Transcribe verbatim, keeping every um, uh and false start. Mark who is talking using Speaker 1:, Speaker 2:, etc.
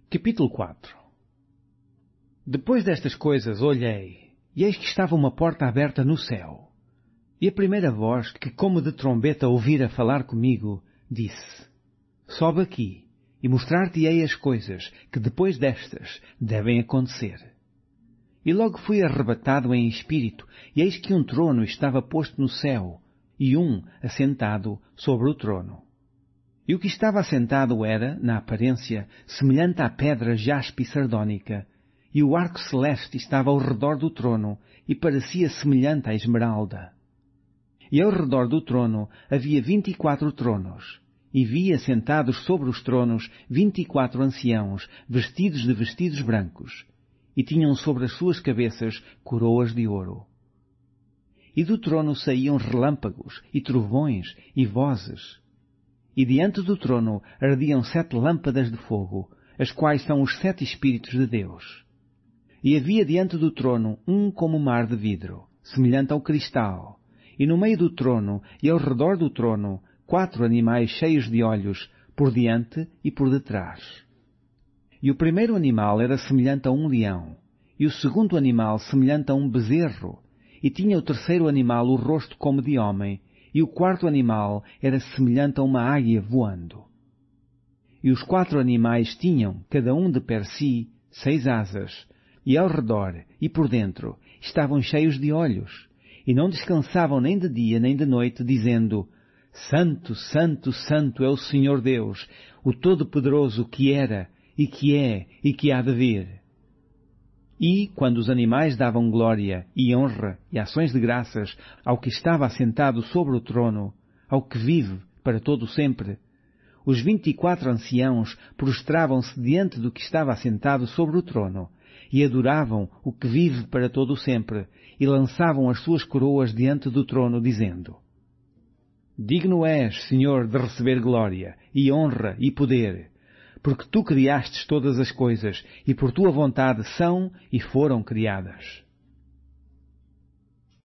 Speaker 1: Capítulo quatro. Depois destas coisas olhei, e eis que estava uma porta aberta no céu. E a primeira voz, que como de trombeta ouvira falar comigo, disse: Sobe aqui, e mostrar-te-ei as coisas que depois destas devem acontecer. E logo fui arrebatado em espírito, e eis que um trono estava posto no céu, e um assentado sobre o trono. E o que estava assentado era, na aparência, semelhante à pedra jaspe e sardónica, e o arco celeste estava ao redor do trono, e parecia semelhante à esmeralda. E ao redor do trono havia vinte e quatro tronos, e vi assentados sobre os tronos vinte e quatro anciãos, vestidos de vestidos brancos, e tinham sobre as suas cabeças coroas de ouro. E do trono saíam relâmpagos, e trovões, e vozes. E diante do trono ardiam sete lâmpadas de fogo, as quais são os sete Espíritos de Deus. E havia diante do trono um como mar de vidro, semelhante ao cristal, e no meio do trono e ao redor do trono quatro animais cheios de olhos, por diante e por detrás. E o primeiro animal era semelhante a um leão, e o segundo animal semelhante a um bezerro, e tinha o terceiro animal o rosto como de homem, e o quarto animal era semelhante a uma águia voando. E os quatro animais tinham, cada um de per si, seis asas, e ao redor e por dentro estavam cheios de olhos, e não descansavam nem de dia nem de noite, dizendo: Santo, Santo, Santo é o Senhor Deus, o Todo-Poderoso, que era, e que é, e que há de vir. E, quando os animais davam glória e honra e ações de graças ao que estava assentado sobre o trono, ao que vive para todo sempre, os vinte e quatro anciãos prostravam-se diante do que estava assentado sobre o trono, e adoravam o que vive para todo sempre, e lançavam as suas coroas diante do trono, dizendo: Digno és, Senhor, de receber glória, e honra, e poder, porque tu criastes todas as coisas, e por tua vontade são e foram criadas.